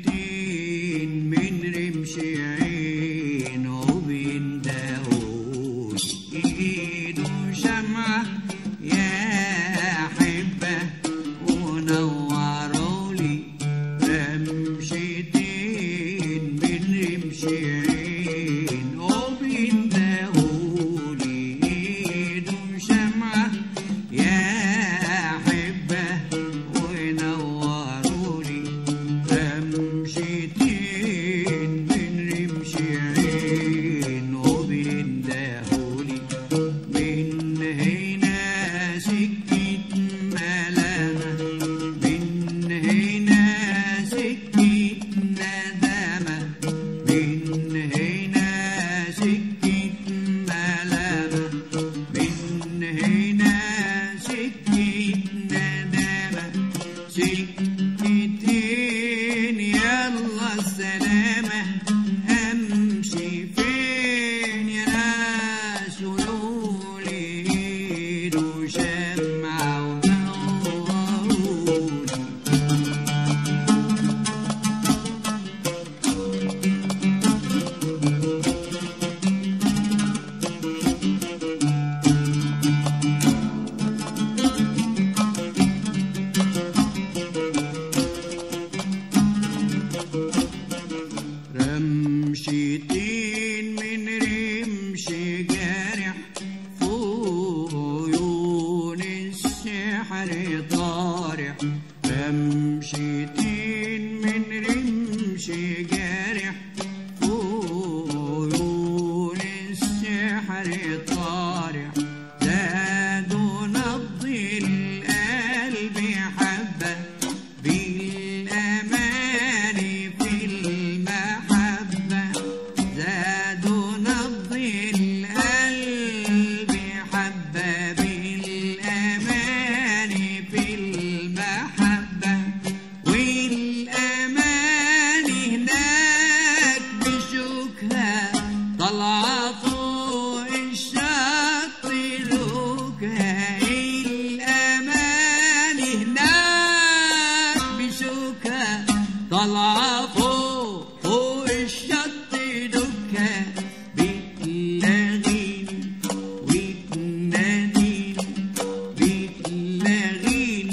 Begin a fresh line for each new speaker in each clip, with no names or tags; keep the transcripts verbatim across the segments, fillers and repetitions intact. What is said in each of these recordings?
تين من رمش عينه بيندهولي ايده شمعة يا حبة ونورولي رمشتين من رمش عينه بيندهولي ايده شمعة يا حبة ونورولي رمشتين من رمش عينه بيندهولي من هنا سكة ملامة من هنا سكة ندامة من هنا سكة ملامة من هنا سكة ندامة سكتين يلا السلامة أمشي فين يا ناس قولولي إيده شمعة ونورولي رمشتين من رمش جارح فوق عيون السحر طارح رمشتين من رمش جارح فوق عيون السحر طارح زادوا نبض القلب حبة بالأمان في المحبة زادوا نبض القلب حبة بالأمان في المحبة والأمان هناك بشوكها طالعة فوق الشط لوكها الأمان هناك بشوكها طالعة فوق فوق الشط دكها بتلاغيني وتناديني بتلاغيني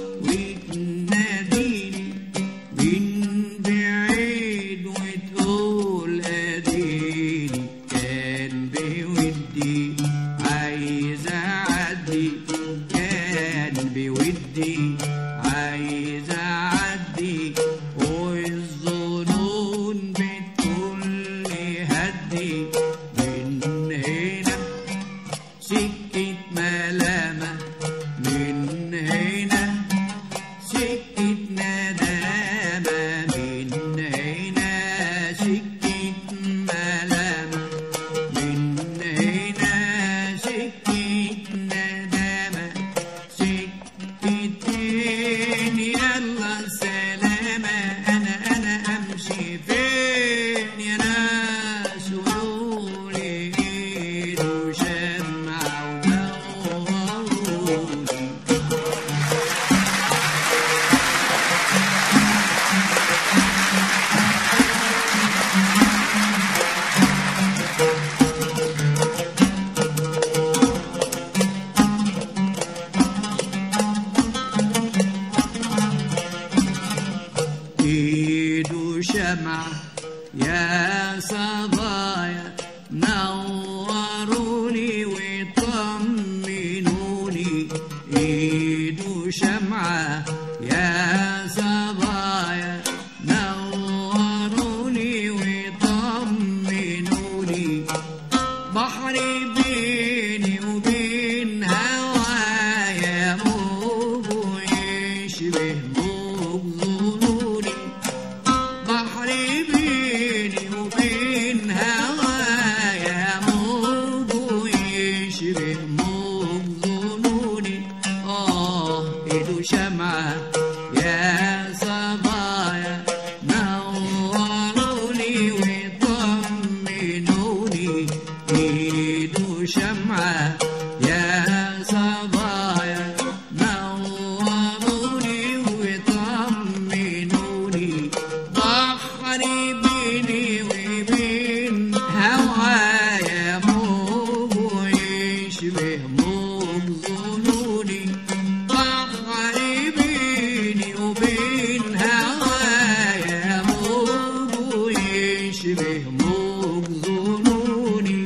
وتناديني من بعيد وتقول اديني كان بودي عايز اعدي كان بودي عايز اعدي والظنون بتقول لي هدي من هنا سكة ملامة من هنا سكة ندامة من هنا سكة ملامة من هنا سكة ندامة سكتين يلا سلامة أنا أنا أمشي فين يا ناس قولولي إيده شمعة ونورولي ايده شمعة يا صبايا نورولي وطمنوني ايده شمعة يا صبايا نورولي وطمنوني بحري بيني وبين هوايا موج يشبه موج ظنوني بحري بيني وبين هوايا موج يشبه موج ظنوني آه إيده شمعة يا صبايا نورولي وطمنوني إيده شمعة يا صبايا نوروني وطمنوني بحر بيني وبين هوايا موج يشبه موج ظنوني. بحر بيني وبين هوايا موج يشبه موج ظنوني.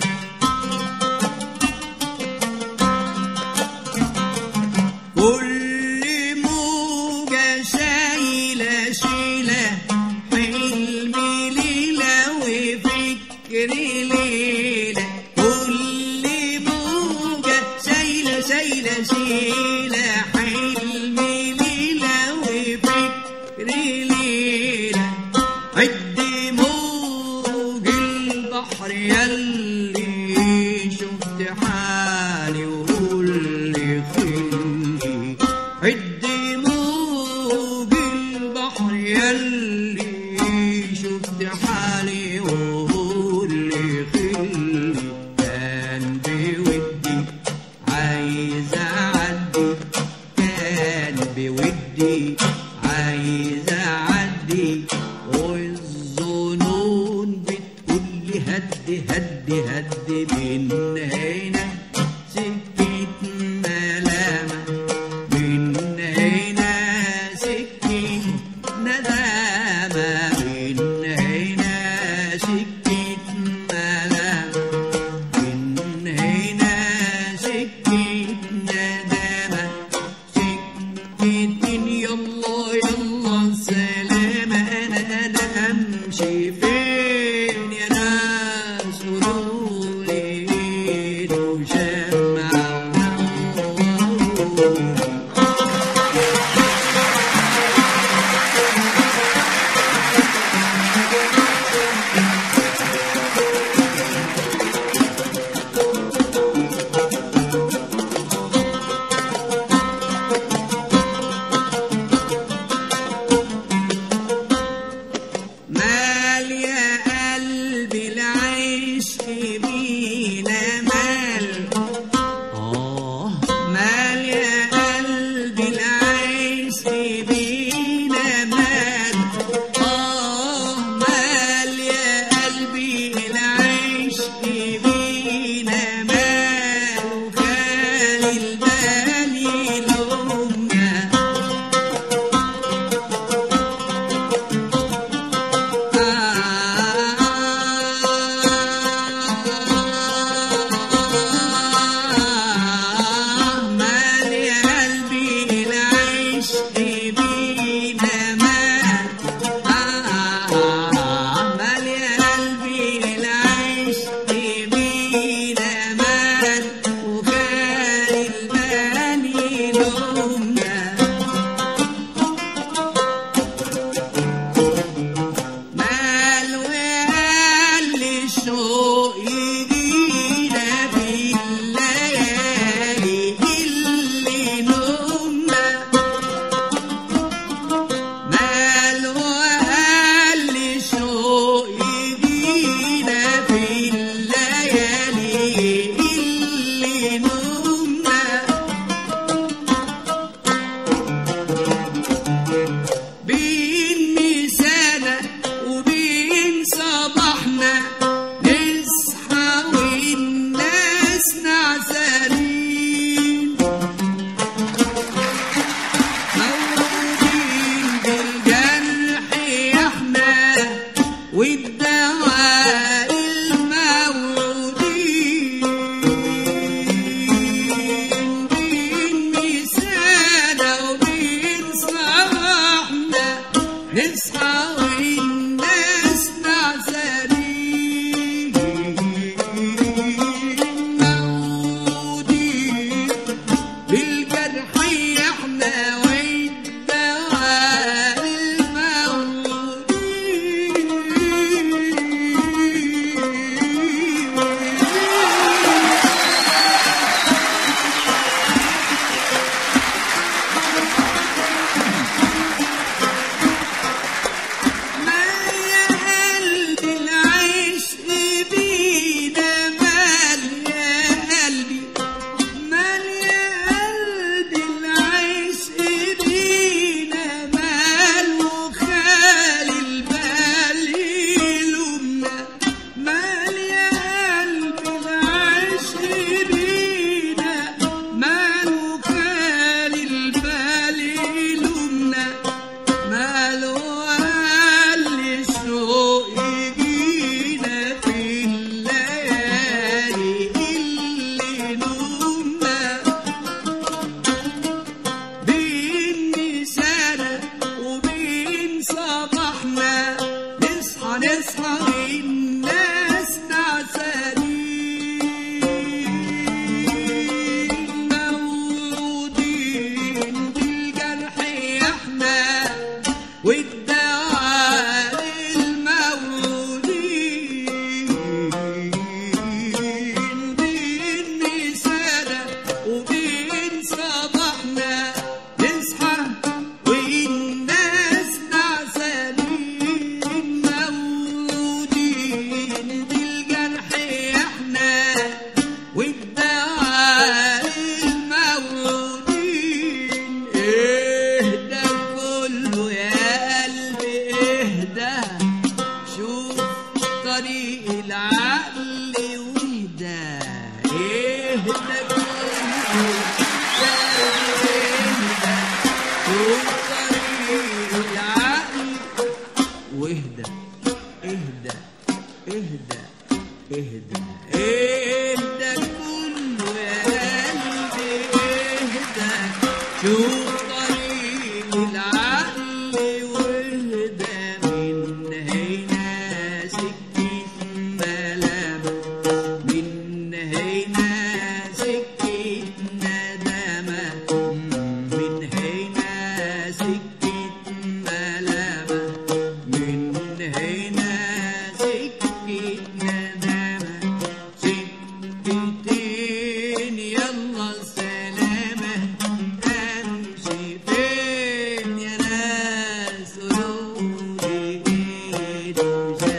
كل موجة شايلة شيلة حلمي ليلة وفكري ليلة. كل موجة شايلة شايلة شيلة حلمي ليلة وفكري ليلة. عد موج البحر يلي شفت حالي وقول لي خلي. عد موج البحر يلي شفت حالي وقول لي خلي. كان بودي عايز اعدي، كان بودي عايز اعدي، والظنون بتقولي هدي هدي هدي. من هنا سكة ملامة، من هنا سكة ندامة، من هنا سكة ملامة، من هنا سكة ندامة. سكة يلا يلا سلامة. أنا أنا أمشي فين يا ناس قولولي إيد وشمعة. مالي نصحى الناس تعسانين مولودين بالجرح احنا والدواء للمولودين بين نسانا وبين صباحنا نصحى والناس تعسانين مولودين بالجرح احنا والدواء للمولودين. اهدى كله يا قلبي اهدى شوف طريق العقل واهدى. اهدى كله يا قلبي اهدى شوف طريق العقل واهدى. اهدى اهدى اهدى اهدى كله يا قلبي اهدى شوف طريق العقل واهدى. من هنا سكة ملامة من هنا سكة ندامة من هنا سكة ملامة من هنا سكة ندامة سكتين يلا السلامة. امشي فين يا ناس قولولي ايه